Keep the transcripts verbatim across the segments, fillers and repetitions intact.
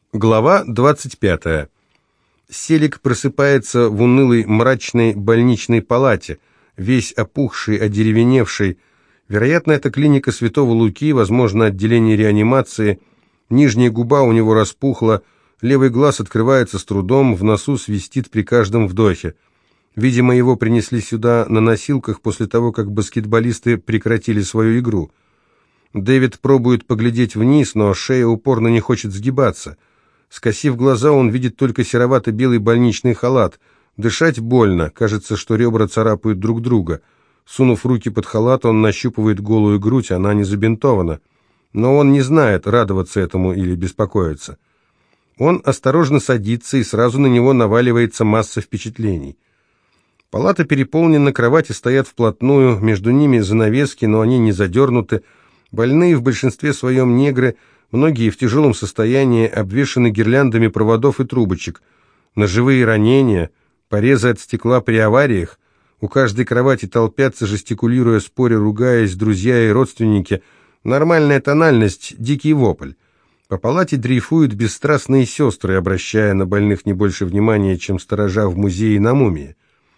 Глава двадцать пятая. Селик просыпается в унылой мрачной больничной палате, весь опухший, одеревеневший. Вероятно, это клиника Святого Луки, возможно, отделение реанимации. Нижняя губа у него распухла, левый глаз открывается с трудом, в носу свистит при каждом вдохе. Видимо, его принесли сюда на носилках после того, как баскетболисты прекратили свою игру. Дэвид пробует поглядеть вниз, но шея упорно не хочет сгибаться. Скосив глаза, он видит только серовато-белый больничный халат. Дышать больно, кажется, что ребра царапают друг друга. Сунув руки под халат, он нащупывает голую грудь, она не забинтована. Но он не знает, радоваться этому или беспокоиться. Он осторожно садится, и сразу на него наваливается масса впечатлений. Палата переполнена, кровати стоят вплотную, между ними занавески, но они не задернуты. Больные в большинстве своем негры, многие в тяжелом состоянии, обвешаны гирляндами проводов и трубочек. Ножевые ранения, порезы от стекла при авариях. У каждой кровати толпятся, жестикулируя, споря, ругаясь, друзья и родственники. Нормальная тональность, дикий вопль. По палате дрейфуют бесстрастные сестры, обращая на больных не больше внимания, чем сторожа в музее на мумии.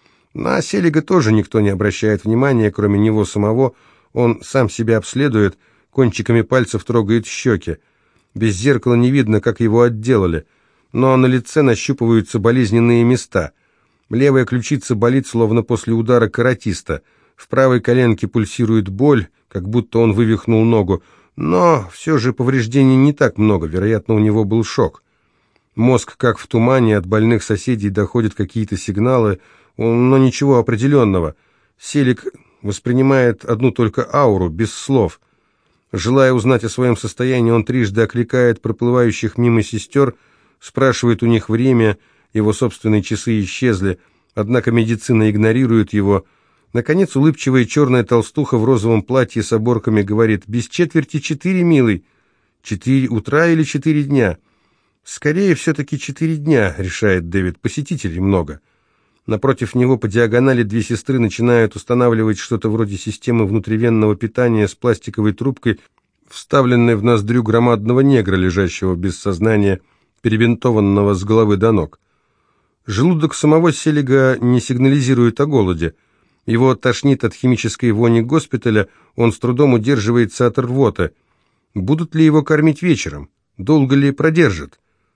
На Селига тоже никто не обращает внимания, кроме него самого. Он сам себя обследует, кончиками пальцев трогает щеки. Без зеркала не видно, как его отделали, но на лице нащупываются болезненные места. Левая ключица болит, словно после удара каратиста. В правой коленке пульсирует боль, как будто он вывихнул ногу, но все же повреждений не так много, вероятно, у него был шок. Мозг как в тумане, от больных соседей доходят какие-то сигналы, но ничего определенного. Селик воспринимает одну только ауру, без слов. Желая узнать о своем состоянии, он трижды окликает проплывающих мимо сестер, спрашивает у них время, его собственные часы исчезли, однако медицина игнорирует его. Наконец, улыбчивая черная толстуха в розовом платье с оборками говорит: «Без четверти четыре, милый». «Четыре утра или четыре дня?» «Скорее, все-таки четыре дня», — решает Дэвид, — «посетителей много». Напротив него по диагонали две сестры начинают устанавливать что-то вроде системы внутривенного питания с пластиковой трубкой, вставленной в ноздрю громадного негра, лежащего без сознания, перебинтованного с головы до ног. Желудок самого Селига не сигнализирует о голоде. Его тошнит от химической вони госпиталя, он с трудом удерживается от рвоты. Будут ли его кормить вечером? Долго ли продержат?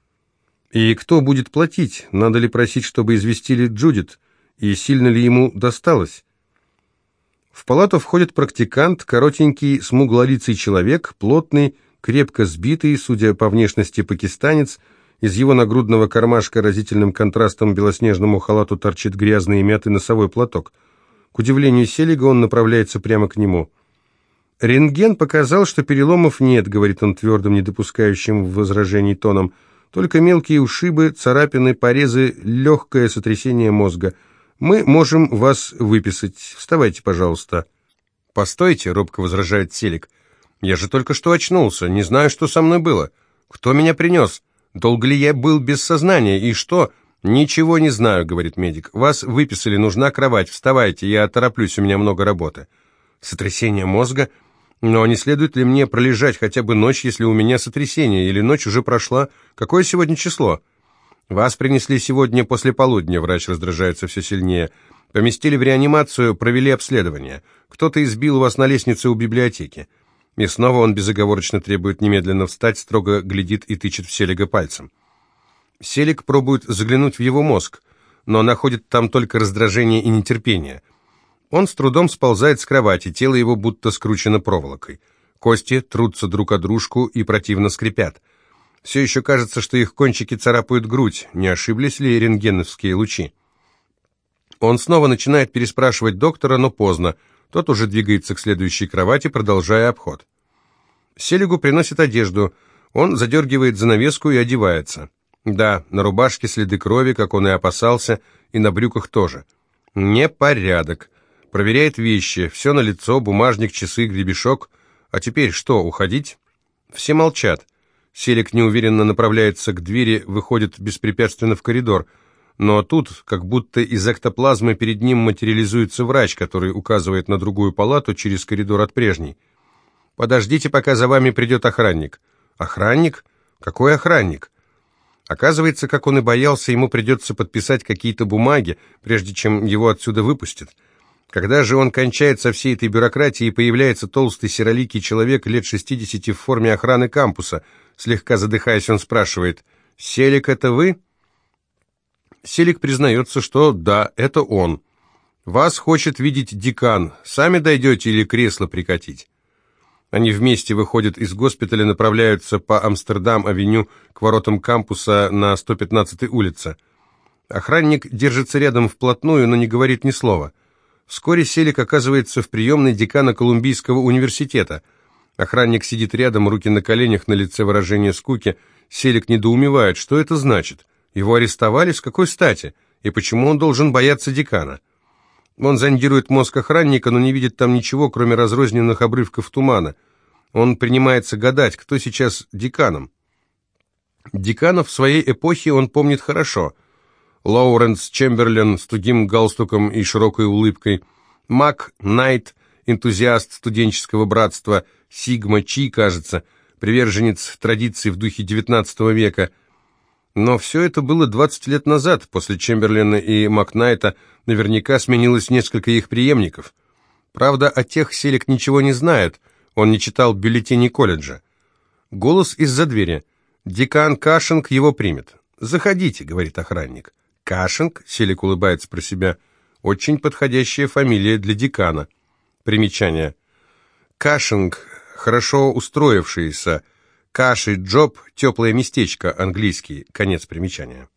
И кто будет платить? Надо ли просить, чтобы известили Джудит? И сильно ли ему досталось? В палату входит практикант, коротенький, смуглолицый человек, плотный, крепко сбитый, судя по внешности, пакистанец. Из его нагрудного кармашка разительным контрастом белоснежному халату торчит грязный и мятый носовой платок. К удивлению Селига, он направляется прямо к нему. «Рентген показал, что переломов нет», — говорит он твердым, не допускающим возражений тоном. «Только мелкие ушибы, царапины, порезы, легкое сотрясение мозга. Мы можем вас выписать. Вставайте, пожалуйста». «Постойте», — робко возражает Селик. «Я же только что очнулся, не знаю, что со мной было. Кто меня принес? Долго ли я был без сознания? И что?» «Ничего не знаю», — говорит медик. «Вас выписали, нужна кровать. Вставайте, я тороплюсь, у меня много работы». «Сотрясение мозга? Но не следует ли мне пролежать хотя бы ночь, если у меня сотрясение, или ночь уже прошла? Какое сегодня число?» «Вас принесли сегодня после полудня», — врач раздражается все сильнее. «Поместили в реанимацию, провели обследование. Кто-то избил вас на лестнице у библиотеки». И снова он безоговорочно требует немедленно встать, строго глядит и тычет в Селига пальцем. Селик пробует заглянуть в его мозг, но находит там только раздражение и нетерпение. Он с трудом сползает с кровати, тело его будто скручено проволокой. Кости трутся друг о дружку и противно скрипят. Все еще кажется, что их кончики царапают грудь. Не ошиблись ли рентгеновские лучи? Он снова начинает переспрашивать доктора, но поздно. Тот уже двигается к следующей кровати, продолжая обход. Селигу приносят одежду. Он задергивает занавеску и одевается. Да, на рубашке следы крови, как он и опасался, и на брюках тоже. Непорядок. Проверяет вещи. Все налицо, бумажник, часы, гребешок. А теперь что, уходить? Все молчат. Селик неуверенно направляется к двери, выходит беспрепятственно в коридор. Но тут, как будто из эктоплазмы, перед ним материализуется врач, который указывает на другую палату через коридор от прежней. «Подождите, пока за вами придет охранник». «Охранник? Какой охранник?» Оказывается, как он и боялся, ему придется подписать какие-то бумаги, прежде чем его отсюда выпустят. Когда же он кончает со всей этой бюрократией, появляется толстый сероликий человек лет шестидесяти в форме охраны кампуса. Слегка задыхаясь, он спрашивает: «Селик, это вы?» Селик признается, что да, это он. «Вас хочет видеть декан. Сами дойдете или кресло прикатить?» Они вместе выходят из госпиталя, направляются по Амстердам-авеню к воротам кампуса на сто пятнадцатой улице. Охранник держится рядом вплотную, но не говорит ни слова. Вскоре Селик оказывается в приемной декана Колумбийского университета. Охранник сидит рядом, руки на коленях, на лице выражение скуки. Селик недоумевает, что это значит. Его арестовали, с какой стати? И почему он должен бояться декана? Он зондирует мозг охранника, но не видит там ничего, кроме разрозненных обрывков тумана. Он принимается гадать, кто сейчас деканом. Деканов своей эпохи он помнит хорошо. Лоуренс Чемберлен с тугим галстуком и широкой улыбкой, Мак Найт, энтузиаст студенческого братства, Сигма Чи, кажется, приверженец традиций в духе девятнадцатого века. Но все это было двадцать лет назад. После Чемберлена и Макнайта наверняка сменилось несколько их преемников. Правда, о тех Селик ничего не знает, он не читал бюллетени колледжа. Голос из-за двери. «Декан Кашинг его примет». «Заходите», — говорит охранник. «Кашинг?» — Селик улыбается про себя. «Очень подходящая фамилия для декана». Примечание. Кашинг — хорошо устроившийся. Каши, джоб, теплое местечко, английский, конец примечания.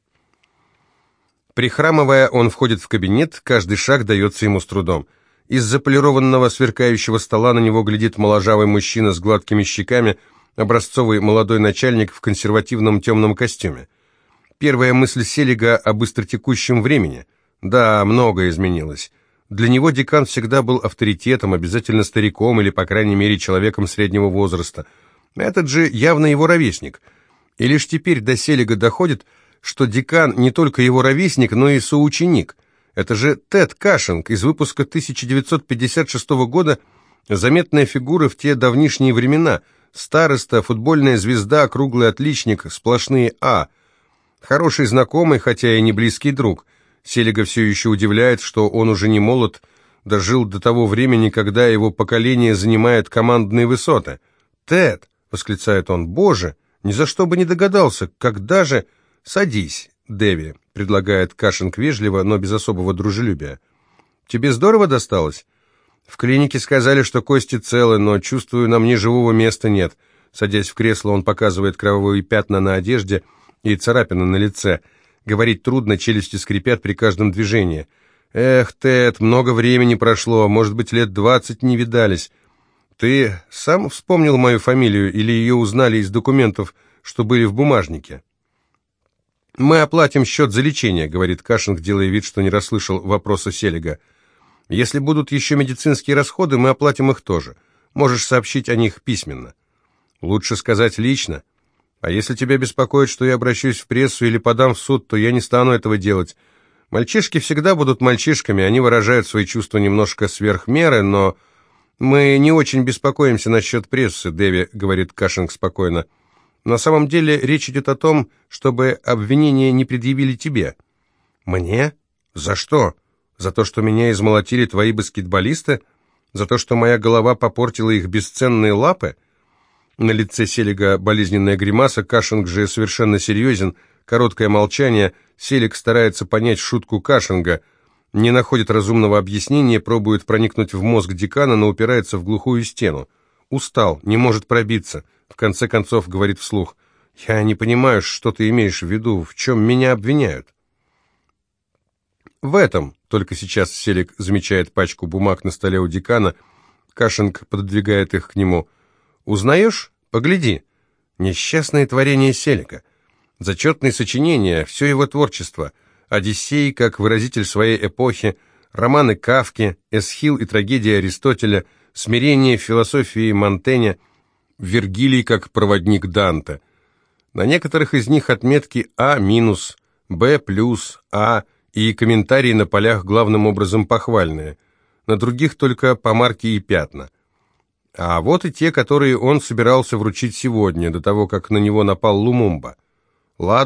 Прихрамывая, он входит в кабинет, каждый шаг дается ему с трудом. Из-за полированного сверкающего стола на него глядит моложавый мужчина с гладкими щеками, образцовый молодой начальник в консервативном темном костюме. Первая мысль Селига о быстротекущем времени. Да, многое изменилось. Для него декан всегда был авторитетом, обязательно стариком или, по крайней мере, человеком среднего возраста. Этот же явно его ровесник. И лишь теперь до Селига доходит, что декан не только его ровесник, но и соученик. Это же Тед Кашинг из выпуска тысяча девятьсот пятьдесят шестого года, заметная фигура в те давнишние времена, староста, футбольная звезда, круглый отличник, сплошные «А». Хороший знакомый, хотя и не близкий друг. Селига все еще удивляет, что он уже не молод, дожил до того времени, когда его поколение занимает командные высоты. «Тед!» — восклицает он. «Боже, ни за что бы не догадался, когда же...» «Садись, Дэви», — предлагает Кашинг вежливо, но без особого дружелюбия. «Тебе здорово досталось?» «В клинике сказали, что кости целы, но, чувствую, на мне живого места нет». Садясь в кресло, он показывает кровавые пятна на одежде и царапины на лице. Говорить трудно, челюсти скрипят при каждом движении. «Эх, Тед, много времени прошло, может быть, лет двадцать не видались. Ты сам вспомнил мою фамилию или ее узнали из документов, что были в бумажнике?» «Мы оплатим счет за лечение», — говорит Кашинг, делая вид, что не расслышал вопроса Селига. «Если будут еще медицинские расходы, мы оплатим их тоже. Можешь сообщить о них письменно». «Лучше сказать лично. А если тебя беспокоит, что я обращусь в прессу или подам в суд, то я не стану этого делать. Мальчишки всегда будут мальчишками, они выражают свои чувства немножко сверх меры, но мы не очень беспокоимся насчет прессы», — Дэви, — говорит Кашинг спокойно. «На самом деле речь идет о том, чтобы обвинения не предъявили тебе». «Мне? За что? За то, что меня измолотили твои баскетболисты? За то, что моя голова попортила их бесценные лапы?» На лице Селига болезненная гримаса, Кашинг же совершенно серьезен. Короткое молчание. Селиг старается понять шутку Кашинга, не находит разумного объяснения, пробует проникнуть в мозг декана, но упирается в глухую стену. Устал, не может пробиться. В конце концов говорит вслух: «Я не понимаю, что ты имеешь в виду, в чем меня обвиняют?» «В этом», — только сейчас Селиг замечает пачку бумаг на столе у декана, Кашинг пододвигает их к нему. «Узнаешь? Погляди». Несчастное творение Селига. Зачетные сочинения, все его творчество. Одиссей, как выразитель своей эпохи, романы Кафки, Эсхил и трагедия Аристотеля, смирение в философии Монтэня, Вергилий как проводник Данте. На некоторых из них отметки А-, Б+, А и комментарии на полях главным образом похвальные. На других только помарки и пятна. А вот и те, которые он собирался вручить сегодня, до того, как на него напал Лумумба. «Ладно,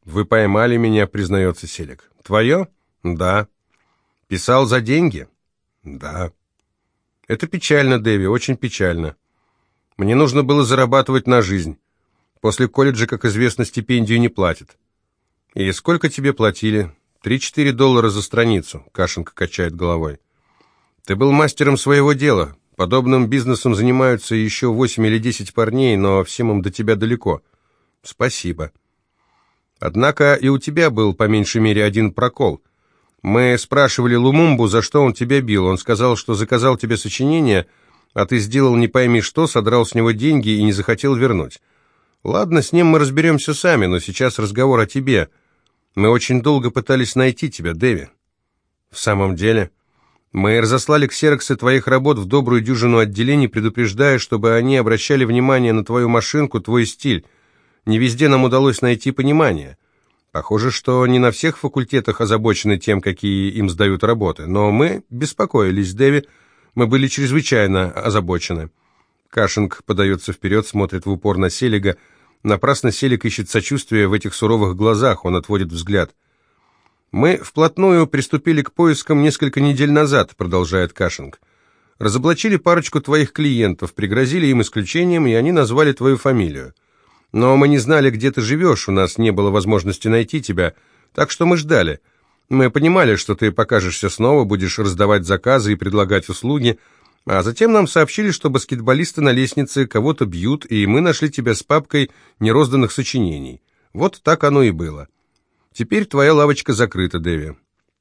«Вы поймали меня», — признается Селик. «Твое?» «Да». «Писал за деньги?» «Да». «Это печально, Дэви, очень печально. Мне нужно было зарабатывать на жизнь. После колледжа, как известно, стипендию не платят». «И сколько тебе платили?» «Три-четыре доллара за страницу», — Кашенко качает головой. «Ты был мастером своего дела. Подобным бизнесом занимаются еще восемь или десять парней, но всем им до тебя далеко». «Спасибо». «Однако и у тебя был, по меньшей мере, один прокол. Мы спрашивали Лумумбу, за что он тебя бил. Он сказал, что заказал тебе сочинение, а ты сделал не пойми что, содрал с него деньги и не захотел вернуть. Ладно, с ним мы разберемся сами, но сейчас разговор о тебе. Мы очень долго пытались найти тебя, Дэви». «В самом деле? Мы разослали ксероксы твоих работ в добрую дюжину отделений, предупреждая, чтобы они обращали внимание на твою машинку, твой стиль. Не везде нам удалось найти понимание. Похоже, что не на всех факультетах озабочены тем, какие им сдают работы. Но мы беспокоились, Дэви, мы были чрезвычайно озабочены». Кашинг подается вперед, смотрит в упор на Селига. Напрасно Селик ищет сочувствия в этих суровых глазах, он отводит взгляд. «Мы вплотную приступили к поискам несколько недель назад», — продолжает Кашинг. «Разоблачили парочку твоих клиентов, пригрозили им исключением, и они назвали твою фамилию. Но мы не знали, где ты живешь, у нас не было возможности найти тебя, так что мы ждали. Мы понимали, что ты покажешься снова, будешь раздавать заказы и предлагать услуги, а затем нам сообщили, что баскетболисты на лестнице кого-то бьют, и мы нашли тебя с папкой нерозданных сочинений. Вот так оно и было. Теперь твоя лавочка закрыта, Дэви.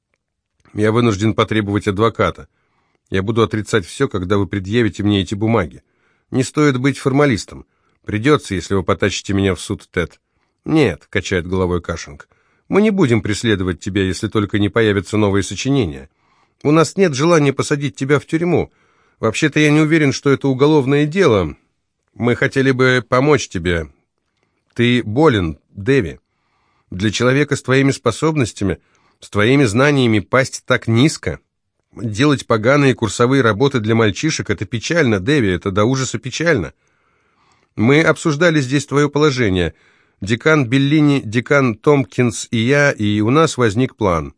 Я вынужден потребовать адвоката. Я буду отрицать все, когда вы предъявите мне эти бумаги. Не стоит быть формалистом. Придется, если вы потащите меня в суд, Тед». «Нет», — качает головой Кашинг, — «мы не будем преследовать тебя, если только не появятся новые сочинения. У нас нет желания посадить тебя в тюрьму. Вообще-то я не уверен, что это уголовное дело. Мы хотели бы помочь тебе. Ты болен, Дэви. Для человека с твоими способностями, с твоими знаниями пасть так низко. Делать поганые курсовые работы для мальчишек — это печально, Дэви, это до ужаса печально. Мы обсуждали здесь твое положение. Декан Беллини, декан Томпкинс и я, и у нас возник план.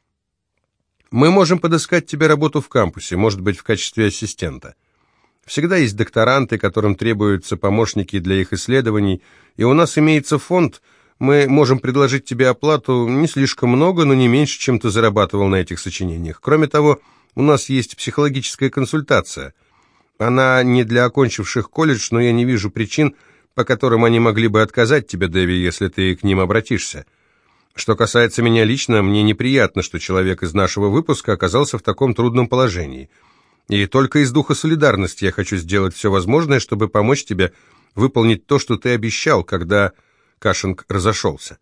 Мы можем подыскать тебе работу в кампусе, может быть, в качестве ассистента. Всегда есть докторанты, которым требуются помощники для их исследований, и у нас имеется фонд. Мы можем предложить тебе оплату не слишком много, но не меньше, чем ты зарабатывал на этих сочинениях. Кроме того, у нас есть психологическая консультация. Она не для окончивших колледж, но я не вижу причин, по которым они могли бы отказать тебе, Дэви, если ты к ним обратишься. Что касается меня лично, мне неприятно, что человек из нашего выпуска оказался в таком трудном положении. И только из духа солидарности я хочу сделать все возможное, чтобы помочь тебе выполнить то, что ты обещал, когда Кашинг разошелся.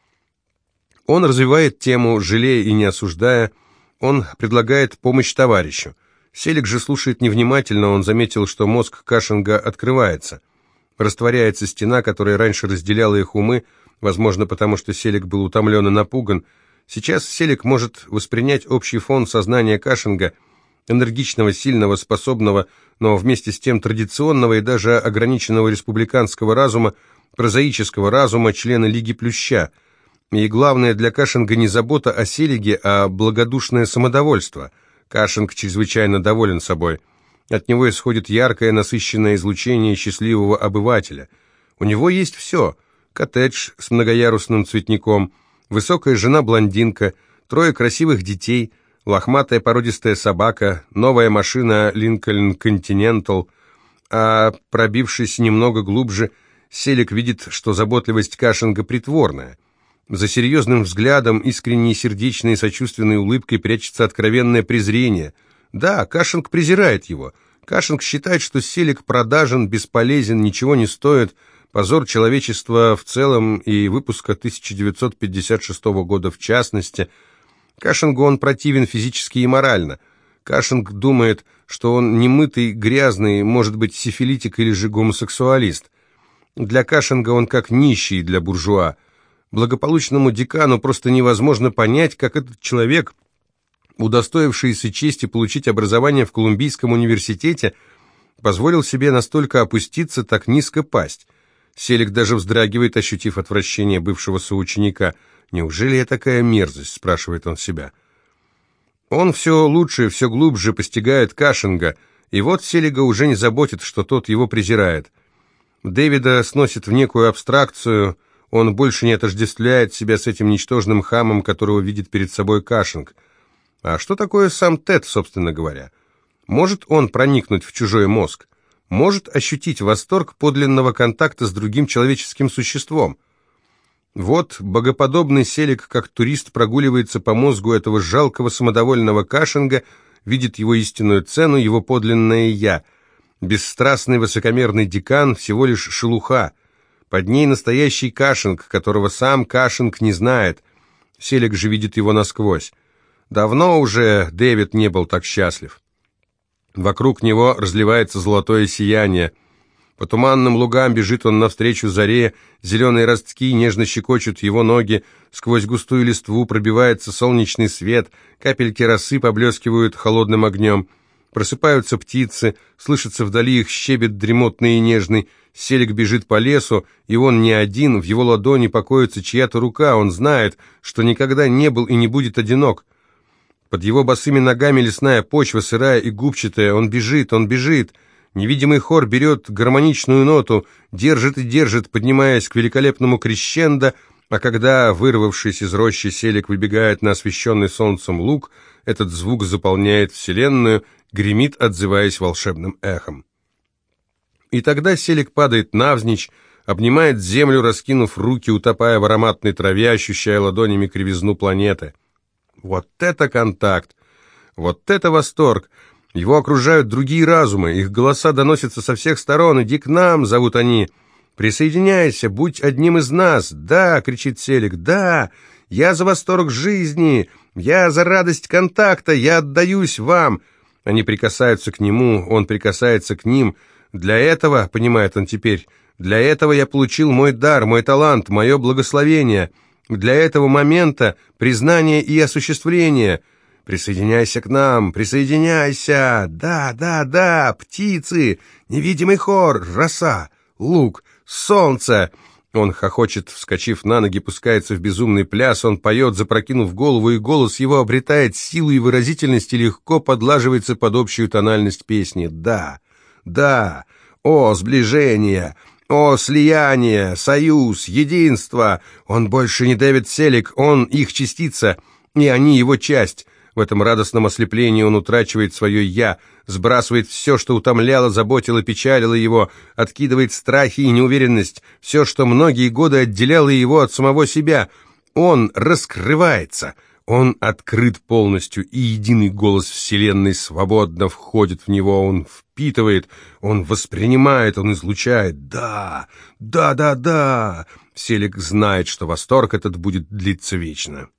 Он развивает тему, жалея и не осуждая. Он предлагает помощь товарищу. Селик же слушает невнимательно, он заметил, что мозг Кашинга открывается. Растворяется стена, которая раньше разделяла их умы, возможно, потому что Селик был утомлен и напуган. Сейчас Селик может воспринять общий фон сознания Кашинга, энергичного, сильного, способного, но вместе с тем традиционного и даже ограниченного республиканского разума, прозаического разума, члена Лиги Плюща. И главное для Кашинга не забота о Селиге, а благодушное самодовольство. Кашинг чрезвычайно доволен собой. От него исходит яркое, насыщенное излучение счастливого обывателя. У него есть все. Коттедж с многоярусным цветником, высокая жена-блондинка, трое красивых детей, лохматая породистая собака, новая машина Lincoln Continental. А пробившись немного глубже, Селик видит, что заботливость Кашинга притворная. За серьезным взглядом, искренней, сердечной и сочувственной улыбкой прячется откровенное презрение. Да, Кашинг презирает его. Кашинг считает, что Селик продажен, бесполезен, ничего не стоит, позор человечества в целом и выпуска тысяча девятьсот пятьдесят шестого года в частности. Кашингу он противен физически и морально. Кашинг думает, что он немытый, грязный, может быть, сифилитик или же гомосексуалист. Для Кашинга он как нищий для буржуа. Благополучному декану просто невозможно понять, как этот человек, удостоившийся чести получить образование в Колумбийском университете, позволил себе настолько опуститься, так низко пасть. Селик даже вздрагивает, ощутив отвращение бывшего соученика. «Неужели я такая мерзость?» — спрашивает он себя. Он все лучше, все глубже постигает Кашинга, и вот Селига уже не заботит, что тот его презирает. Дэвида сносит в некую абстракцию, он больше не отождествляет себя с этим ничтожным хамом, которого видит перед собой Кашинг. А что такое сам Тед, собственно говоря? Может он проникнуть в чужой мозг? Может ощутить восторг подлинного контакта с другим человеческим существом? Вот богоподобный Селик, как турист, прогуливается по мозгу этого жалкого самодовольного Кашинга, видит его истинную цену, его подлинное «я». Бесстрастный высокомерный декан всего лишь шелуха. Под ней настоящий Кашинг, которого сам Кашинг не знает. Селик же видит его насквозь. Давно уже Дэвид не был так счастлив. Вокруг него разливается золотое сияние. По туманным лугам бежит он навстречу заре, зеленые ростки нежно щекочут его ноги, сквозь густую листву пробивается солнечный свет, капельки росы поблескивают холодным огнем. Просыпаются птицы, слышится вдали их щебет дремотный и нежный. Селик бежит по лесу, и он не один, в его ладони покоится чья-то рука, он знает, что никогда не был и не будет одинок. Под его босыми ногами лесная почва, сырая и губчатая, он бежит, он бежит. Невидимый хор берет гармоничную ноту, держит и держит, поднимаясь к великолепному крещендо, а когда, вырвавшись из рощи, Селик выбегает на освещенный солнцем луг, этот звук заполняет вселенную, гремит, отзываясь волшебным эхом. И тогда Селик падает навзничь, обнимает землю, раскинув руки, утопая в ароматной траве, ощущая ладонями кривизну планеты. Вот это контакт! Вот это восторг! Его окружают другие разумы, их голоса доносятся со всех сторон. «Иди к нам!» — зовут они. «Присоединяйся, будь одним из нас!» «Да!» — кричит Селик. «Да! Я за восторг жизни! Я за радость контакта! Я отдаюсь вам!» Они прикасаются к нему, он прикасается к ним. «Для этого, — понимает он теперь, — для этого я получил мой дар, мой талант, мое благословение. Для этого момента признание и осуществление. Присоединяйся к нам, присоединяйся! Да, да, да! Птицы! Невидимый хор! Роса! Луг! Солнце!» Он хохочет, вскочив на ноги, пускается в безумный пляс, он поет, запрокинув голову, и голос его обретает силу и выразительность и легко подлаживается под общую тональность песни. «Да, да! О, сближение! О, слияние! Союз! Единство! Он больше не Дэвид Селик, он их частица, и они его часть!» В этом радостном ослеплении он утрачивает свое «я», сбрасывает все, что утомляло, заботило, печалило его, откидывает страхи и неуверенность, все, что многие годы отделяло его от самого себя. Он раскрывается, он открыт полностью, и единый голос Вселенной свободно входит в него, он впитывает, он воспринимает, он излучает. «Да, да, да, да!» Селик знает, что восторг этот будет длиться вечно.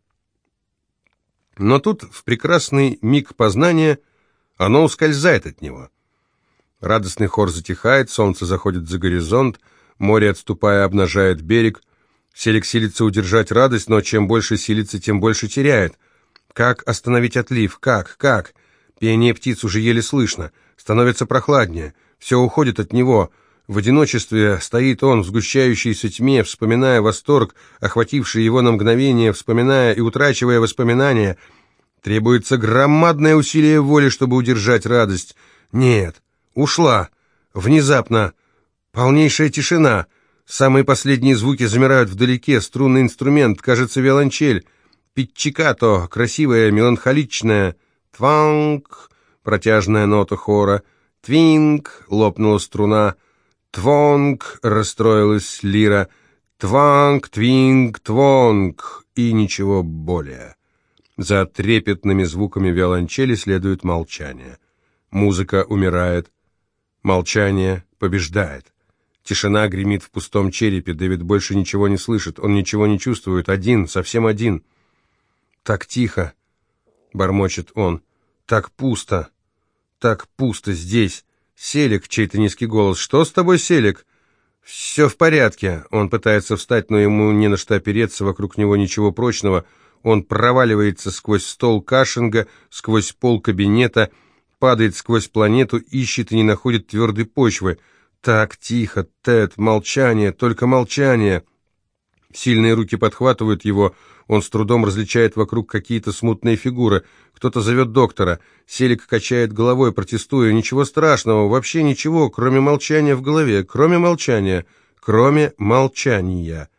Но тут, в прекрасный миг познания, оно ускользает от него. Радостный хор затихает, солнце заходит за горизонт, море, отступая, обнажает берег. Селик силится удержать радость, но чем больше силится, тем больше теряет. Как остановить отлив? Как? Как? Пение птиц уже еле слышно. Становится прохладнее. Все уходит от него. В одиночестве стоит он в сгущающейся тьме, вспоминая восторг, охвативший его на мгновение, вспоминая и утрачивая воспоминания. Требуется громадное усилие воли, чтобы удержать радость. Нет, ушла. Внезапно. Полнейшая тишина. Самые последние звуки замирают вдалеке. Струнный инструмент, кажется, виолончель. Пиччикато, красивая, меланхоличная. Тванг, протяжная нота хора. Твинг, лопнула струна. Твонг, расстроилась лира, тванг, твинг, твонг, и ничего более. За трепетными звуками виолончели следует молчание. Музыка умирает, молчание побеждает. Тишина гремит в пустом черепе, Дэвид больше ничего не слышит, он ничего не чувствует, один, совсем один. «Так тихо», — бормочет он, — «так пусто, так пусто здесь». «Селик», — чей-то низкий голос. «Что с тобой, Селик?» «Все в порядке». Он пытается встать, но ему не на что опереться, вокруг него ничего прочного. Он проваливается сквозь стол Кашинга, сквозь пол кабинета, падает сквозь планету, ищет и не находит твердой почвы. Так, тихо, Тед, молчание, только молчание. Сильные руки подхватывают его, он с трудом различает вокруг какие-то смутные фигуры. Кто-то зовет доктора. Селик качает головой, протестуя. Ничего страшного, вообще ничего, кроме молчания в голове, кроме молчания, кроме молчания.